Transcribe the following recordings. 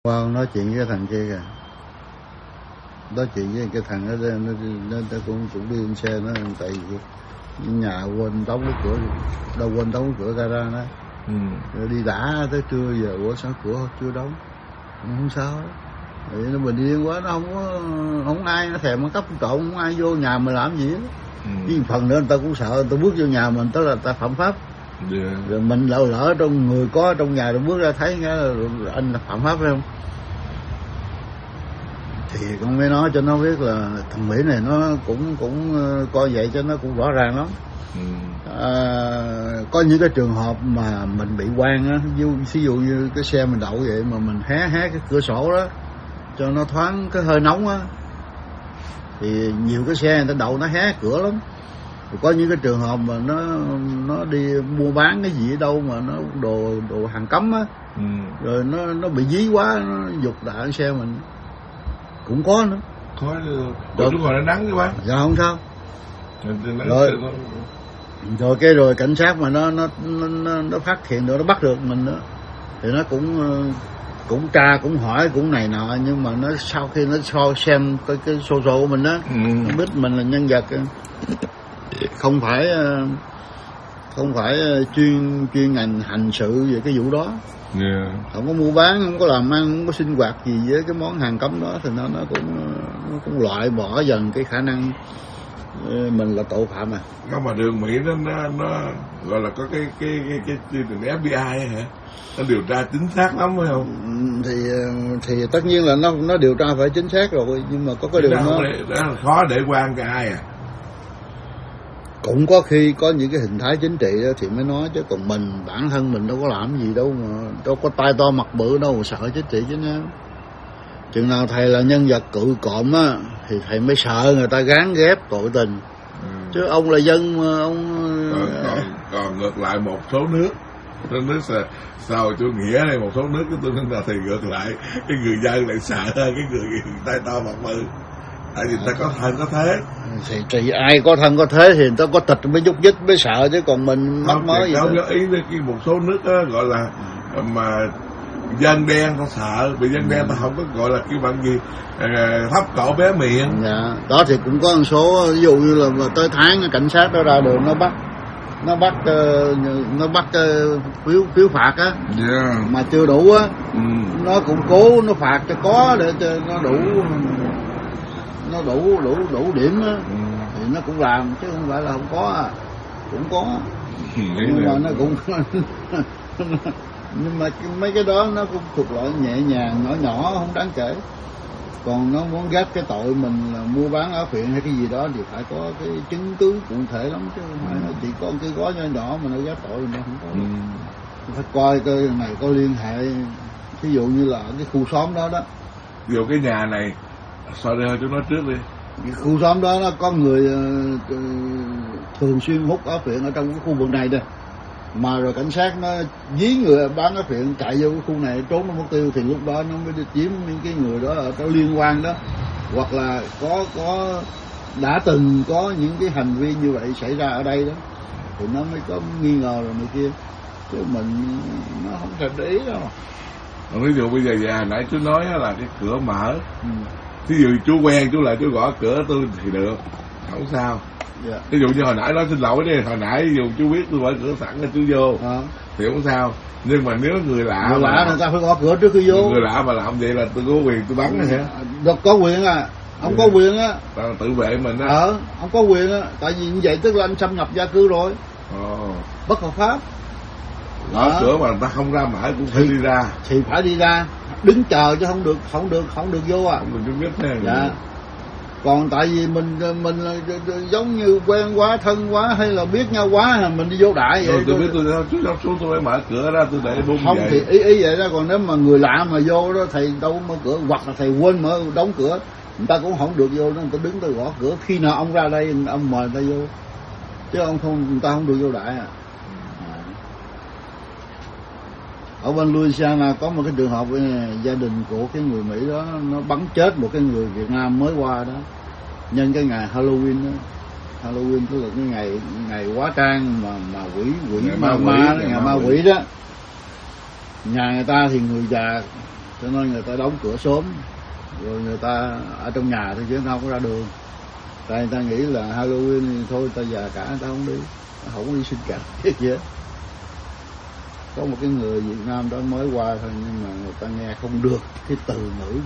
Nói chuyện với cái thằng kia kìa, nói chuyện với cái thằng đó, nó cũng đi lên xe, nó tại vì nhà quên đóng cái cửa, đâu quên đóng cái cửa gara đó. Rồi đi đã tới trưa giờ, ủa sao cửa chưa đóng, không sao đó. Thì nó bình yên quá, nó không ai nó thèm nó cấp trộn, không ai vô nhà mình làm gì đó. Với phần nữa người ta cũng sợ, người ta bước vô nhà mình tức là người ta phạm pháp. Rồi mình lỡ trong người có trong nhà rồi bước ra thấy anh là phạm pháp phải không? Thì con mới nói cho nó biết là thằng Mỹ này nó cũng coi vậy cho nó cũng rõ ràng lắm. Có những cái trường hợp mà mình bị quan á, ví dụ như cái xe mình đậu vậy mà mình hé cái cửa sổ đó cho nó thoáng cái hơi nóng á, thì nhiều cái xe người ta đậu nó hé cửa lắm. Rồi có những cái trường hợp mà nó đi mua bán cái gì ở đâu mà nó đồ hàng cấm á, rồi nó bị dí quá, nó giục đại xe mình cũng có nữa. Có lúc hồi nó nắng chứ bác. Dạ không sao. Rồi cảnh sát mà nó phát hiện được, nó bắt được mình nữa thì nó cũng tra, cũng hỏi, cũng này nọ, nhưng mà nó sau khi nó xem cái sổ của mình đó, nó biết mình là nhân vật không phải chuyên ngành hành sự về cái vụ đó. Không có mua bán, không có làm ăn, không có sinh hoạt gì với cái món hàng cấm đó, thì nó cũng loại bỏ dần cái khả năng mình là tội phạm. Mà đường Mỹ nó gọi là có cái chương trình FBI hả? Nó điều tra chính xác lắm phải không? Thì tất nhiên là nó điều tra phải chính xác rồi, nhưng mà có cái điều nó khó để quan cho ai à? Cũng có khi có những cái hình thái chính trị đó thì mới nói, chứ còn bản thân mình đâu có làm gì đâu, mà đâu có tay to mặt bự đâu mà sợ chính trị chứ nha. Chừng nào thầy là nhân vật cự cộm á thì thầy mới sợ người ta gán ghép tội tình. Chứ ông là dân mà ông còn ngược lại một số nước sau chủ nghĩa này, một số nước cái tôi nói là thì ngược lại cái người dân lại sợ hơn cái người tay to mặt bự, tại vì ta có thân có thế. Thì ai có thân có thế thì người ta có tịch mới nhúc nhích mới sợ, chứ còn mình mắc mớ gì đâu. Ý cái một số nước đó, gọi là mà dân đen ta sợ, bị dân đen ta không có gọi là cái bằng gì thấp cổ bé miệng. Dạ, đó thì cũng có một số, ví dụ như là tới tháng cảnh sát đó ra đường nó bắt phiếu phạt á, mà chưa đủ á, nó cũng cố nó phạt cho có để cho nó đủ điểm á, thì nó cũng làm, chứ không phải là không có, cũng có, nhưng mà nó cũng nhưng mà mấy cái đó nó cũng thuộc loại nhẹ nhàng nhỏ không đáng kể. Còn nó muốn gác cái tội mình là mua bán áo phiện hay cái gì đó thì phải có cái chứng cứ cụ thể lắm, chứ không phải nó chỉ có cái gói nhỏ mà nó gác tội nó không có. Phải coi cái này có liên hệ, ví dụ như là cái khu xóm đó. Ví dụ cái nhà này, sorry cho nó trước đi. Cái khu xóm đó nó có người thường xuyên hút áo phiện ở trong cái khu vực này đây. Mà rồi cảnh sát nó dí người bán áo phiện chạy vô cái khu này trốn nó mất tiêu, thì lúc đó nó mới đi chiếm những cái người đó ở trong liên quan đó, hoặc là có đã từng có những cái hành vi như vậy xảy ra ở đây đó, thì nó mới có nghi ngờ rồi này kia, chứ mình nó không thèm để ý đâu. Ví dụ bây giờ hồi nãy chú nói là cái cửa mở, ví dụ chú quen chú lại chú gõ cửa tôi thì được, không sao. Ví dụ như hồi nãy nói xin lỗi đi, hồi nãy dù chú biết tôi mở cửa sẵn cho chú vô thì không sao, nhưng mà nếu người lạ người ta phải gõ cửa trước khi vô. Người lạ mà làm vậy là tôi có quyền tôi bắn hả? Được, có quyền ông có quyền á, tự vệ mình á. Ông có quyền á, tại vì như vậy tức là anh xâm nhập gia cư rồi, bất hợp pháp. Gõ cửa mà người ta không ra mở cũng phải đi ra, thì phải đi ra đứng chờ, chứ không được vô à. Không được biết thế. Dạ. Còn tại vì mình giống như quen quá, thân quá, hay là biết nhau quá mình đi vô đại vậy. Tôi biết tôi xuống tôi phải mở cửa ra, tôi để bung không vậy. Thì ý vậy đó. Còn nếu mà người lạ mà vô đó, thầy đâu mở cửa, hoặc là thầy quên đóng cửa, người ta cũng không được vô đó, người ta đứng tới gõ cửa. Khi nào ông ra đây ông mời người ta vô, chứ ông không, người ta không được vô đại. Ở bên Louisiana có một cái trường hợp gia đình của cái người Mỹ đó nó bắn chết một cái người Việt Nam mới qua đó, nhân cái ngày Halloween đó. Halloween tức là cái ngày hóa trang mà quỷ ma quỷ đó. Nhà người ta thì người già cho nên người ta đóng cửa sớm, rồi người ta ở trong nhà thôi chứ người ta không có ra đường. Tại người ta nghĩ là Halloween thì thôi ta già cả người ta không đi, không có đi sinh cảm gì hết. Có một cái người Việt Nam đó mới qua thôi, nhưng mà người ta nghe không được cái từ ngữ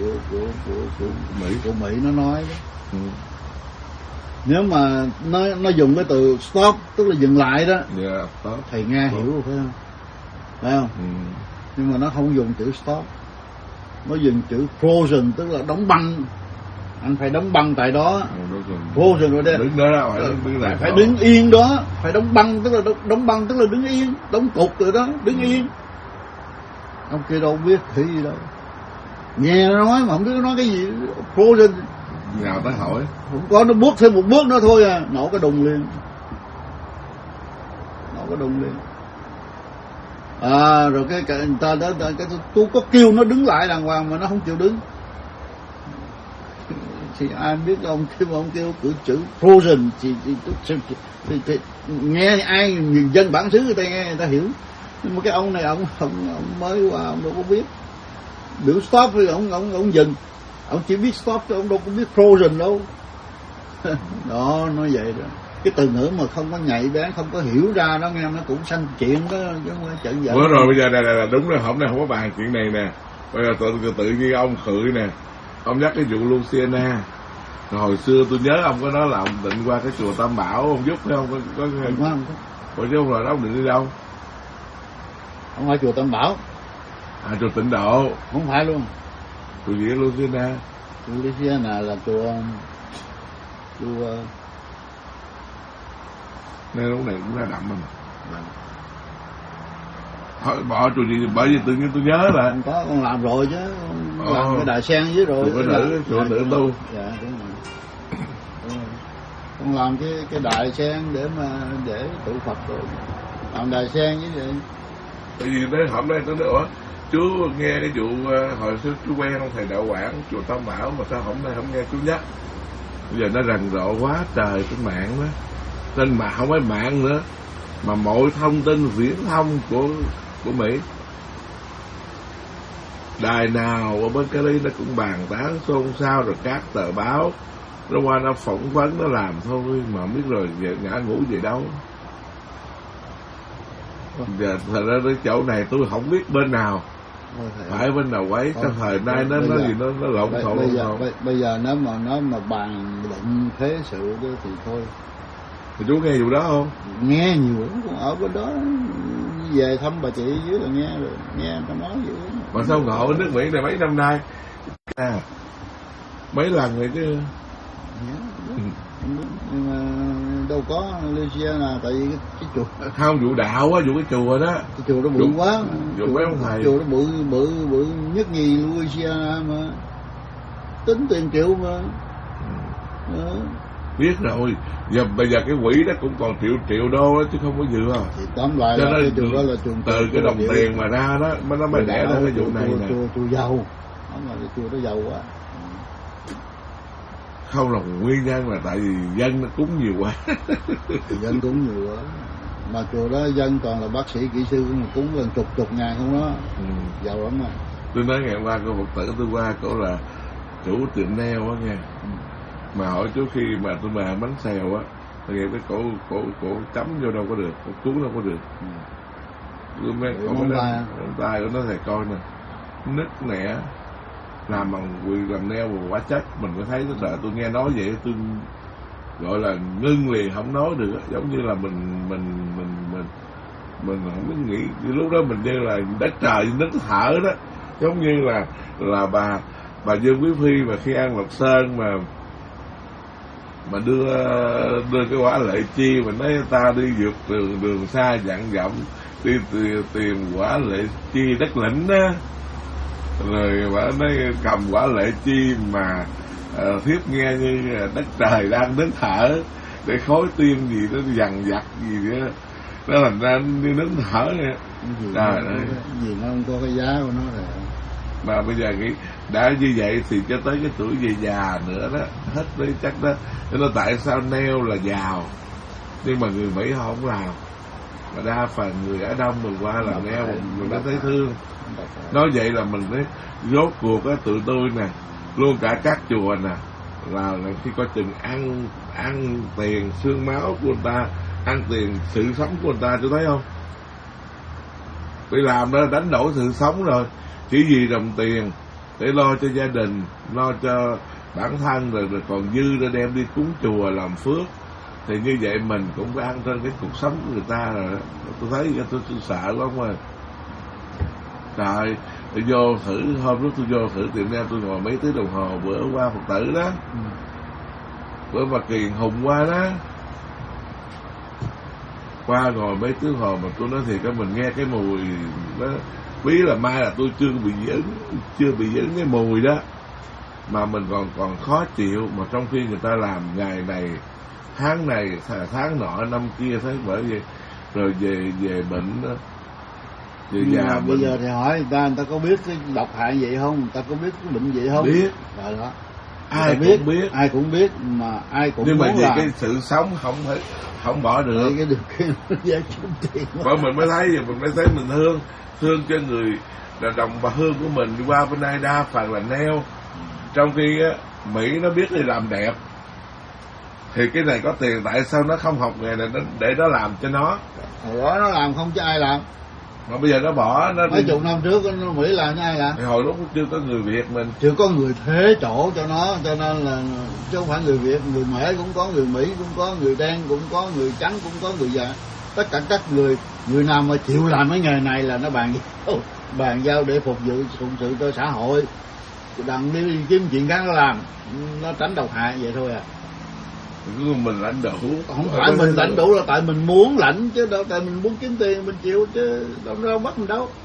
của Mỹ nó nói đó. Ừ. Nếu mà nó dùng cái từ stop tức là dừng lại đó, stop. Thầy nghe hiểu phải không? Phải không? Ừ. Nhưng mà nó không dùng chữ stop, nó dùng chữ frozen tức là đóng băng. Anh phải đóng băng tại đó. Frozen rồi đây. Đứng đó phải đứng yên đó, phải đóng băng tức là đóng băng tức là đứng yên, đóng cục rồi đó, đứng yên. Ông kia đâu biết thì gì đâu. Nghe nó nói mà không biết nó nói cái gì. Frozen. Nào tới hỏi. Không có, nó bước thêm một bước nữa thôi à, nổ cái đùng liền. Rồi cái người ta đó, tôi có kêu nó đứng lại đàng hoàng mà nó không chịu đứng. Thì ai biết ông kêu chữ frozen thì nghe ai dân bản xứ người ta nghe người ta hiểu. Nhưng mà cái ông này ông mới qua, ông đâu có biết. Biểu stop thì ông dừng. Ông chỉ biết stop chứ ông đâu có biết frozen đâu. Đó, nói vậy rồi. Cái từ ngữ mà không có nhạy bén, không có hiểu ra đó nghe, nó cũng sanh chuyện đó chứ không phải chuyện vậy. Bữa rồi bây giờ là đúng rồi, hôm nay không có bàn chuyện này nè. Bây giờ tự nhiên ông khựi nè. Ông nhắc cái vụ Louisiana. Rồi hồi xưa tôi nhớ ông có nói là ông định qua cái chùa Tam Bảo, ông giúp phải không? Có không. Ủa chứ không rồi đó, ông định đi đâu? Ông ở chùa Tam Bảo. Chùa Tịnh Độ. Không phải luôn. Chùa gì Louisiana? Chùa Louisiana là chùa nên lúc này cũng ra đậm mà. Thôi bỏ chùa gì, bởi vì tự nhiên tôi nhớ là không có, con làm rồi chứ, làm cái đài sen dưới rồi. Chùa nữ tu. Dạ đúng rồi. Con làm cái đài sen để tụ Phật rồi, làm đài sen như vậy. Tại vì tới hôm nay tôi nói chú nghe cái vụ hồi xưa chú quen ông thầy Đạo Quảng chùa Tam Bảo mà sao hôm nay không nghe chú nhắc. Bây giờ nó rầm rộ quá trời trên mạng đó, nên mà không phải mạng nữa mà mọi thông tin viễn thông của Mỹ, đài nào ở bên Cali nó cũng bàn tán xôn xao, rồi các tờ báo nó qua nó phỏng vấn nó làm thôi mà không biết rồi ngã ngủ về đâu. Giờ thật ra cái chỗ này tôi không biết bên nào phải bên nào quấy. Cái thời nay nó gì nó lộn xộn. Bây giờ nếu mà bàn luận thế sự đó thì thôi. Thì chú nghe vụ đó không? Nghe nhiều lắm, còn ở bên đó về thăm bà chị dưới là nghe rồi, nghe người ta nói vậy. Mà sao ngộ ở nước Mỹ này mấy năm nay mấy lần rồi chứ. Nhưng mà đâu có Louisiana, tại vì cái chùa không, vụ đạo á, vụ cái chùa đó, cái chùa đó bự quá, vụ mấy ông thầy, chùa đó bự nhất nhì Louisiana mà tính tiền triệu mà. Biết rồi, bây giờ cái quỹ đó cũng còn triệu đô đó chứ không có vừa. Thì tóm lại là cái chùa đó là chùa từ cái đồng tiền mà ra đó nó mới đẻ ra cái vụ này nè. Chùa giàu, không là cái chùa đó giàu quá. Không là nguyên nhân là tại vì dân nó cúng nhiều quá. Dân cúng nhiều quá. Mà chùa đó dân toàn là bác sĩ, kỹ sư, cúng gần chục ngàn không đó. Giàu lắm mà. Tôi nói ngày qua cô Phật tử tôi qua cổ là chủ tiệm nail á nghe. Mà hỏi chú khi mà tôi mà bánh xèo á, tôi nghĩ cái cổ chấm vô đâu có được, cổ cuốn đâu có được. Tôi mới móng tay của nó thầy coi nè, nứt nẻ, làm bằng làm nail bằng hóa chất, mình có thấy nó sợ. Tôi nghe nói vậy tôi gọi là ngưng liền, không nói được, giống như là mình không biết nghĩ. Lúc đó mình như là đất trời nín thở đó, giống như là bà Dương Quý Phi mà khi ăn Lộc Sơn mà đưa cái quả lệ chi mà nói ta đi vượt đường xa vạn dặm đi tìm quả lệ chi đất lĩnh á, rồi bà nói cầm quả lệ chi mà thiếp nghe như đất trời đang nín thở, để khối tim gì nó dằn vặt gì đó, nó thành ra như nín thở vậy. Trời ơi, gì nó không có cái giá của nó rồi. Mà bây giờ nghĩ đã như vậy thì cho tới cái tuổi về già nữa đó, hết đấy chắc đó. Cho nên tại sao nail là giàu nhưng mà người Mỹ họ không làm, mà đa phần người Á Đông mình qua làm nail mình đã thấy thương. Nói vậy là mình thấy rốt cuộc á, tụi tôi nè, luôn cả các chùa nè, là khi coi chừng ăn tiền xương máu của người ta, ăn tiền sự sống của người ta, tôi thấy không? Đi làm đó đánh đổi sự sống rồi, chỉ vì đồng tiền để lo cho gia đình, lo cho bản thân, rồi còn dư ra đem đi cúng chùa làm phước. Thì như vậy mình cũng có ăn trên cái cuộc sống của người ta rồi. Tôi thấy tôi sợ lắm rồi. Trời, tôi vô thử, hôm lúc tôi vô thử tiệm nail, tôi ngồi mấy tiếng đồng hồ. Bữa qua Phật tử đó, bữa mà Kiền Hùng qua đó, qua ngồi mấy tiếng hồ, mà tôi nói thiệt á, mình nghe cái mùi đó, biết là mai là tôi chưa bị dính cái mùi đó, mà mình còn khó chịu. Mà trong khi người ta làm ngày này tháng nọ năm kia, thấy bởi vậy rồi về bệnh đó, về già. Bây giờ thì hỏi người ta có biết cái độc hại vậy không, người ta có biết cái bệnh vậy không? Biết rồi đó, ai cũng biết mà ai cũng nhưng muốn mà vì làm. cái sự sống không bỏ được cái điều kiện giá kiếm tiền, bởi mình mới thấy mình thương cho người là đồng bà Hương của mình đi qua bên đây đa phần là nail. Trong khi á, Mỹ nó biết đi làm đẹp, thì cái này có tiền, tại sao nó không học nghề này để nó làm cho nó? Hồi đó nó làm không cho ai làm, mà bây giờ nó bỏ nó mấy chục năm trước nó Mỹ làm cho ai làm? Thì hồi lúc chưa có người Việt mình, chưa có người thế chỗ cho nó, cho nên là chứ không phải người Việt, người Mễ cũng có, người Mỹ cũng có, người đen cũng có, người trắng cũng có, người già, tất cả các người nào mà chịu làm cái nghề này là nó bàn giao để phục sự cho xã hội. Đặng đi kiếm chuyện khác nó làm, nó tránh độc hại vậy thôi à. Mình lãnh đủ, không phải mình lãnh đủ, là tại mình muốn lãnh chứ đâu, tại mình muốn kiếm tiền mình chịu chứ đâu bắt mình đâu.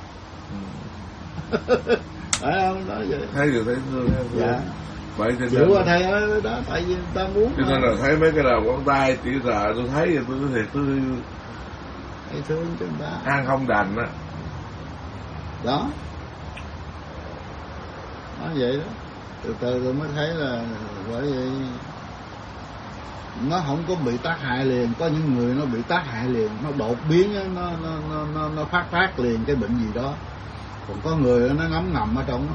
Phải không? Nói vậy. Thấy rồi, thấy thương. Dạ. Vậy thì chịu qua thầy ơi đó, tại vì người ta muốn. Cho nên là thấy mấy cái đầu ngón tay chỉ sợ tôi thấy rồi tôi thiệt tôi thương cho người ta. ăn không đành á. Đó. Nói vậy đó. Từ từ tôi mới thấy là bởi vậy nó không có bị tác hại liền. Có những người nó bị tác hại liền, nó đột biến, nó phát liền cái bệnh gì đó. Còn có người nó ngấm ở trong đó,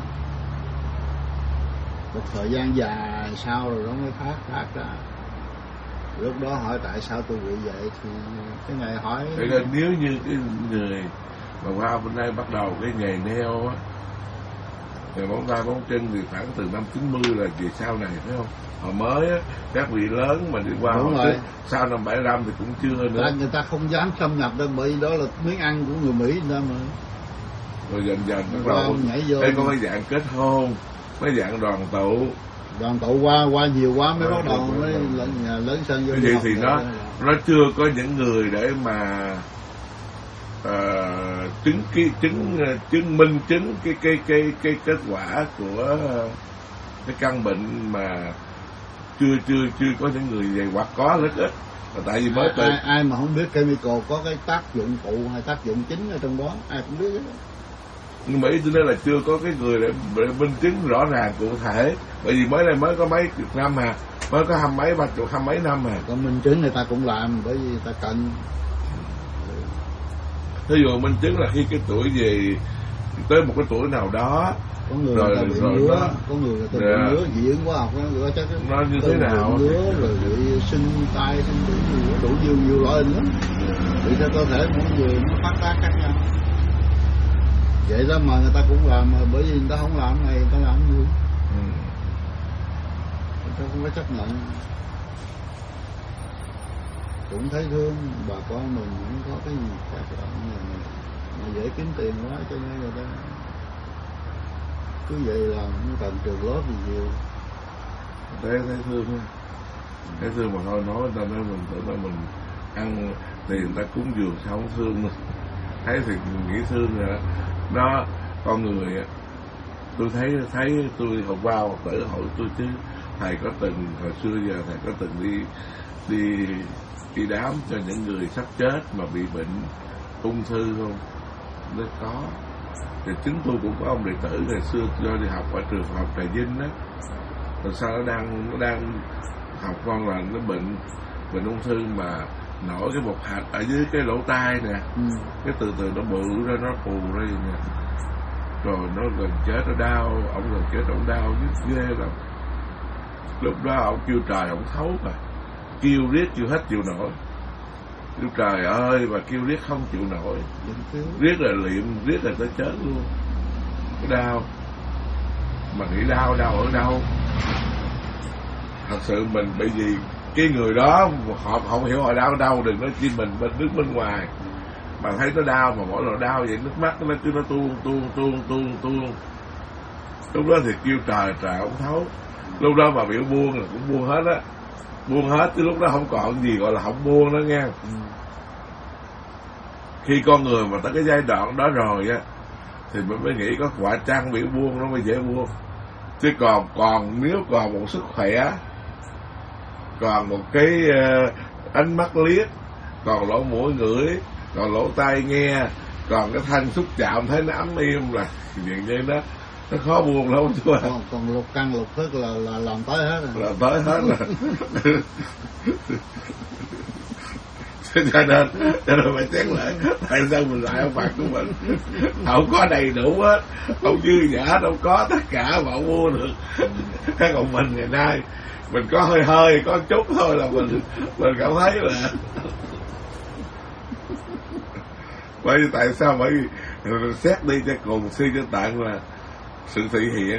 một thời gian dài sau rồi nó mới phát ra. Lúc đó hỏi tại sao tôi bị vậy thì cái ngày hỏi. Vậy là nếu như cái người mà qua bên đây bắt đầu cái nghề nail á, nghề bóng tay bóng chân thì khoảng từ năm 90 là về sau này, phải không? Hồi mới á, các vị lớn mà đi qua sau năm 75 thì cũng chưa nữa. Người ta không dám xâm nhập đâu, bởi vì đó là miếng ăn của người Mỹ người ta mà. Rồi dần bắt đầu đây có cái dạng kết hôn, cái dạng đoàn tụ qua nhiều quá mới bắt đầu mới lớn sân vô. Vậy thì nó chưa có những người để mà chứng minh cái kết quả của cái căn bệnh, mà chưa có những người vậy, hoặc có rất ít. Tại vì mới ai mà không biết chemical có cái tác dụng phụ hay tác dụng chính ở trong đó, ai cũng biết đó. Nhưng mà ý tôi nói là chưa có cái người để minh chứng rõ ràng cụ thể, bởi vì mới có mấy chục năm mà, mới có 20 mấy năm mà. Còn minh chứng người ta cũng làm, bởi vì người ta cần. Thí dụ minh chứng là khi cái tuổi về tới một cái tuổi nào đó, có người rồi bị ngứa, có người ta bị ngứa dị ứng hóa học, nó chắc nó như thế nào, ngứa rồi bị sưng tay, sưng đủ nhiều loại lắm. Vì cho cơ thể mỗi người nó phát tác khác nhau. Vậy đó mà người ta cũng làm, mà bởi vì người ta không làm này, người ta làm gì? Người ta không có chấp nhận. Cũng thấy thương bà con mình cũng có cái gì tác động mà dễ kiếm tiền quá, cho nên người ta cứ vậy là không cần trường lớp gì nhiều. Thấy thương mà thôi, nói người ta nói mình tưởng là mình ăn tiền người ta cúng dường sao không thương mình. Thấy thì nghĩ thương rồi đó. Con người tôi thấy tôi hôm qua một tử hỏi tôi chứ thầy có từng hồi xưa giờ thầy có từng đi đám cho những người sắp chết mà bị bệnh ung thư không? Nó có. Thì chính tôi cũng có ông đệ tử ngày xưa do đi học ở trường học Trà Vinh đó, rồi sau nó đang học con là nó bệnh ung thư mà nổi cái bột hạch ở dưới cái lỗ tai nè, cái từ nó bự ra, nó phù ra nè. Rồi nó gần chết nó đau, ông gần chết ông đau nhức ghê lắm. Lúc đó ông kêu trời ông thấu mà, kêu riết chưa hết chịu nổi. Kêu trời ơi mà kêu riết không chịu nổi, riết là liệm, riết là tới chết luôn. Cái đau mà nghĩ đau ở đâu? Thật sự mình bởi vì cái người đó họ không hiểu họ đau ở đâu, đừng nói chi mình đứng bên ngoài mà thấy nó đau, mà mỗi lần đau vậy nước mắt nó cứ nó tuôn. Lúc đó thì kêu trời ông thấu. Lúc đó mà biểu buông là cũng buông hết á, buông hết chứ lúc đó không còn gì gọi là không buông nữa nghe. Khi con người mà tới cái giai đoạn đó rồi á thì mình mới nghĩ có quả chăng biểu buông nó mới dễ buông. Chứ còn nếu còn một sức khỏe, còn một cái ánh mắt liếc, còn lỗ mũi ngửi, còn lỗ tai nghe, còn cái thân xúc chạm thấy nó ấm im là chuyện như đó nó khó buông lắm chú ạ. Còn lục căn lục thức là làm tới hết rồi. Làm tới hết rồi. cho nên phải xét lại tại sao mình lại ông phạt của mình. Không có đầy đủ hết, không dư giả đâu có tất cả mà ông mua được. Còn mình ngày nay mình có hơi có chút thôi là mình cảm thấy là bởi vì tại sao? Bởi vì xét đi cho cùng suy cho tận là sự thị hiện.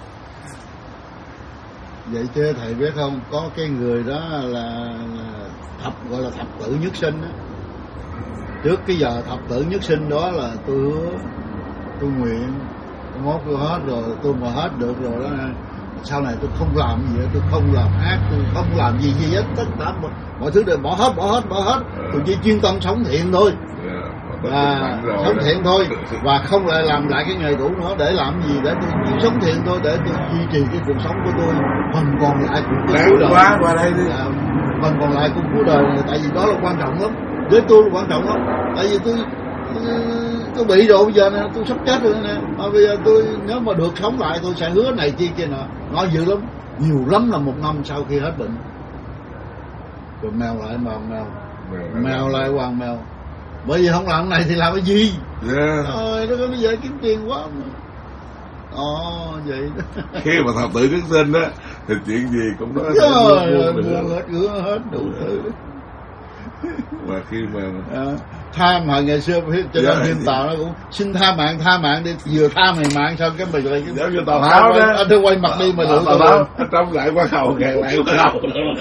Vậy chứ thầy biết không, có cái người đó là gọi là thập tử nhất sinh đó. Trước cái giờ thập tử nhất sinh đó là tôi hứa, tôi nguyện, tôi mốt tôi hết rồi, tôi mà hết được rồi đó, sau này tôi không làm gì nữa, tôi không làm ác, tôi không làm gì hết, tất cả mọi thứ đều bỏ hết, tôi chỉ chuyên tâm sống thiện thôi. Sống thiện thôi, và không lại làm lại cái nghề cũ nữa. Để làm gì? Để tôi chỉ sống thiện thôi, để tôi duy trì cái cuộc sống của tôi. Phần còn lại của cuối đời, phần còn lại của cuối đời này, tại vì đó là quan trọng lắm, với tôi là quan trọng lắm. Tại vì tôi bị rồi, bây giờ nè, tôi sắp chết rồi nè, mà bây giờ tôi nếu mà được sống lại tôi sẽ hứa này kia nọ, nói dữ lắm, nhiều lắm là 1 năm sau khi hết bệnh, rồi mèo lại mèo lại hoàng mèo. Bởi vì không làm cái này thì làm cái gì? Nó có bây giờ kiếm tiền quá mà. Vậy đó. Khi mà thập tử nhất sinh á thì chuyện gì cũng nói buông hết đủ thứ. Và khi mà tha mà ngày xưa cho nên phim Tàu nó cũng xin tha mạng đi, vừa tha mày mạng xong cái mày lại cái giống như Tào Tháo đó, anh cứ quay mặt đi mà được Tào trong lại quan hầu gạt lại quan hầu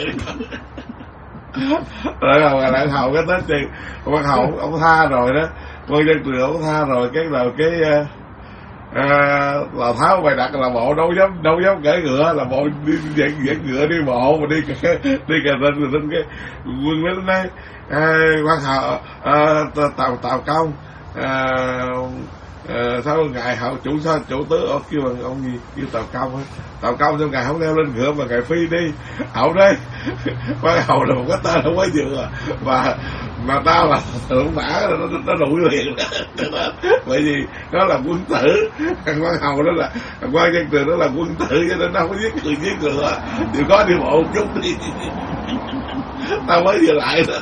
lại hầu cái tết chi quan hầu ông tha rồi đó, quan dân trường ông tha rồi, cái là cái Tào Tháo bày đặt là bộ đâu dám cởi ngựa, là bộ đi dẫn ngựa đi bộ mà đi cà lên cái quân lính đấy quan hầu Tào Công sao ngài hậu chủ tứ ông kêu bằng ông gì kêu Tào Công á, Tào Công sao ngài không leo lên ngựa mà ngài phi đi hậu đấy. Quan hầu là một cái tên không có vừa mà tao là thượng mã nó đuổi liền. Bởi vì nó là quân tử, thằng quan hầu đó là quan dân trường đó là quân tử, cho nên nó không có giết ngựa thì có đi bộ một chút đi. Tao mới vừa lại đó.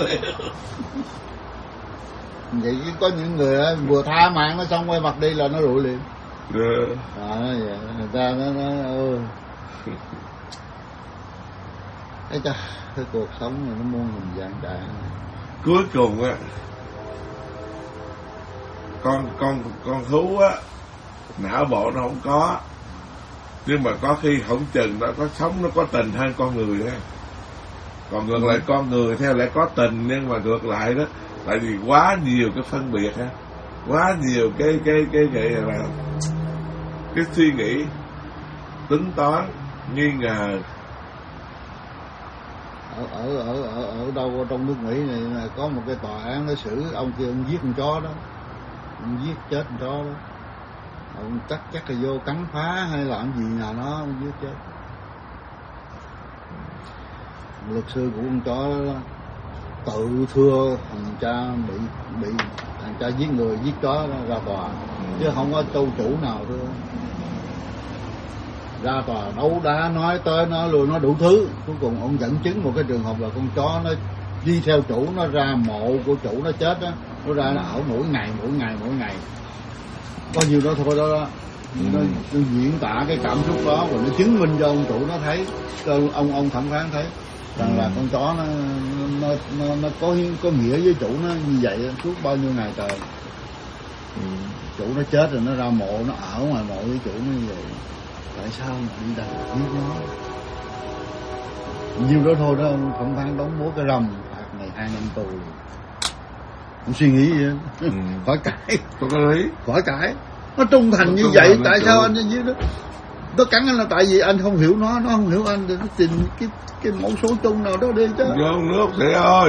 Vậy chứ có những người á vừa tha mạng nó xong quay mặt đi là nó rụi liền. Vậy người ta nó cái cuộc sống này nó muôn hình dạng đại. Cuối cùng á con thú á não bộ nó không có, nhưng mà có khi không chừng nó có sống, nó có tình hơn con người á. Còn ngược lại con người theo lại có tình, nhưng mà ngược lại đó, tại vì quá nhiều cái phân biệt á, quá nhiều cái là cái suy nghĩ, tính toán, nghi ngờ. Ở đâu trong nước Mỹ này là có một cái tòa án nó xử ông kia, ông giết con chó đó, ông giết chết con chó đó, ông chắc là vô cắn phá hay làm gì nhà nó, ông giết chết. Luật sư của con chó đó tự thưa thằng cha bị thằng cha giết người giết chó ra tòa, chứ không có châu chủ nào thưa. Ra tòa đấu đá nói tới nói lui, nói đủ thứ. Cuối cùng ông dẫn chứng một cái trường hợp là con chó nó đi theo chủ, nó ra mộ của chủ nó chết á, nó ra nó ở mỗi ngày. Có nhiều đó thôi đó. nó diễn tả cái cảm xúc đó và nó chứng minh cho ông chủ nó thấy, cho ông thẩm phán thấy rằng là con chó nó có nghĩa với chủ nó như vậy suốt bao nhiêu ngày trời. Chủ nó chết rồi nó ra mộ, nó ở ngoài mộ với chủ nó như vậy, tại sao mà đi đằng giết nó? Nhiêu đó thôi đó, ông thẩm phán đóng bố cái rầm phạt ngày 2 năm tù. Không suy nghĩ gì hết. Khỏi cãi, khỏi cãi. Nó trung thành như vậy, tại sao anh giết nó? Nó cắn anh là tại vì anh không hiểu nó không hiểu anh, thì nó tìm cái mẫu số chung nào đó đi chứ. Vô nước để ơi.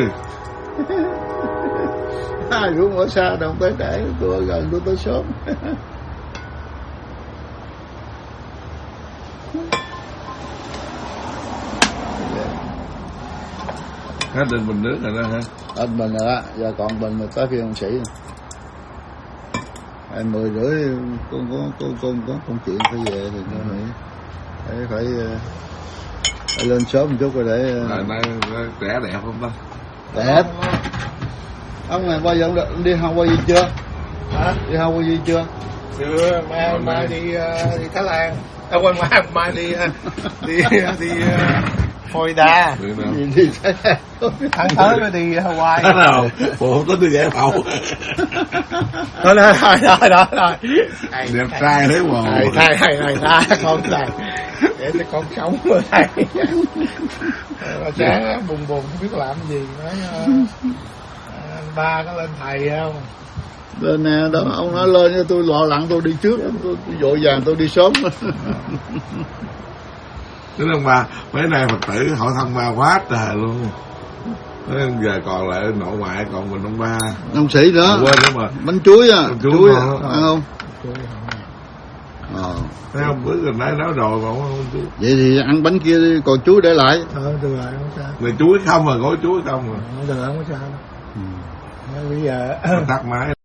Ai cũng ở xa đâu tới trễ, tôi ở gần tôi tới sớm. Hết định bình nước rồi đó hả? Anh bình rồi đó, giờ còn bình rồi tới phiên ông Sĩ. 10:30 con có công chuyện phải về thì con phải lên sớm một chút rồi để. Nay trẻ đẹp không ta? Đẹp. Ông này bao giờ ông đi Hawaii chưa? Hả? Đi Hawaii chưa? Chưa, mai đi Thái Lan. Quên, mai đi Florida. Đi Thái Lan. Tháng tới mới đi Hawaii. Thế nào? Bộ tính đi giải phẫu. Thôi. Đẹp trai thế mà. Này con này. Để cho con sống ở đây. Sáng buồn không biết làm gì, nói ba có lên thầy không? Lên nè, đó ông nói lên cho tôi lọ lặng, tôi đi trước, tôi vội vàng tôi đi sớm. Thế ông bà, mấy nay Phật tử hỏi thăm ba quá trời luôn. Thế giờ còn lại nội ngoại, còn mình ông ba. Ông Sĩ nữa. Quên nữa mà. Bánh chuối à, chuối ăn không? Thấy không, bữa gần nãy nói rồi mà không chuối. Vậy thì ăn bánh kia đi, còn chuối để lại. Được lại không sao. Này chuối không mà, gói chuối không mà. Được lại không sao. Bây giờ tắt máy.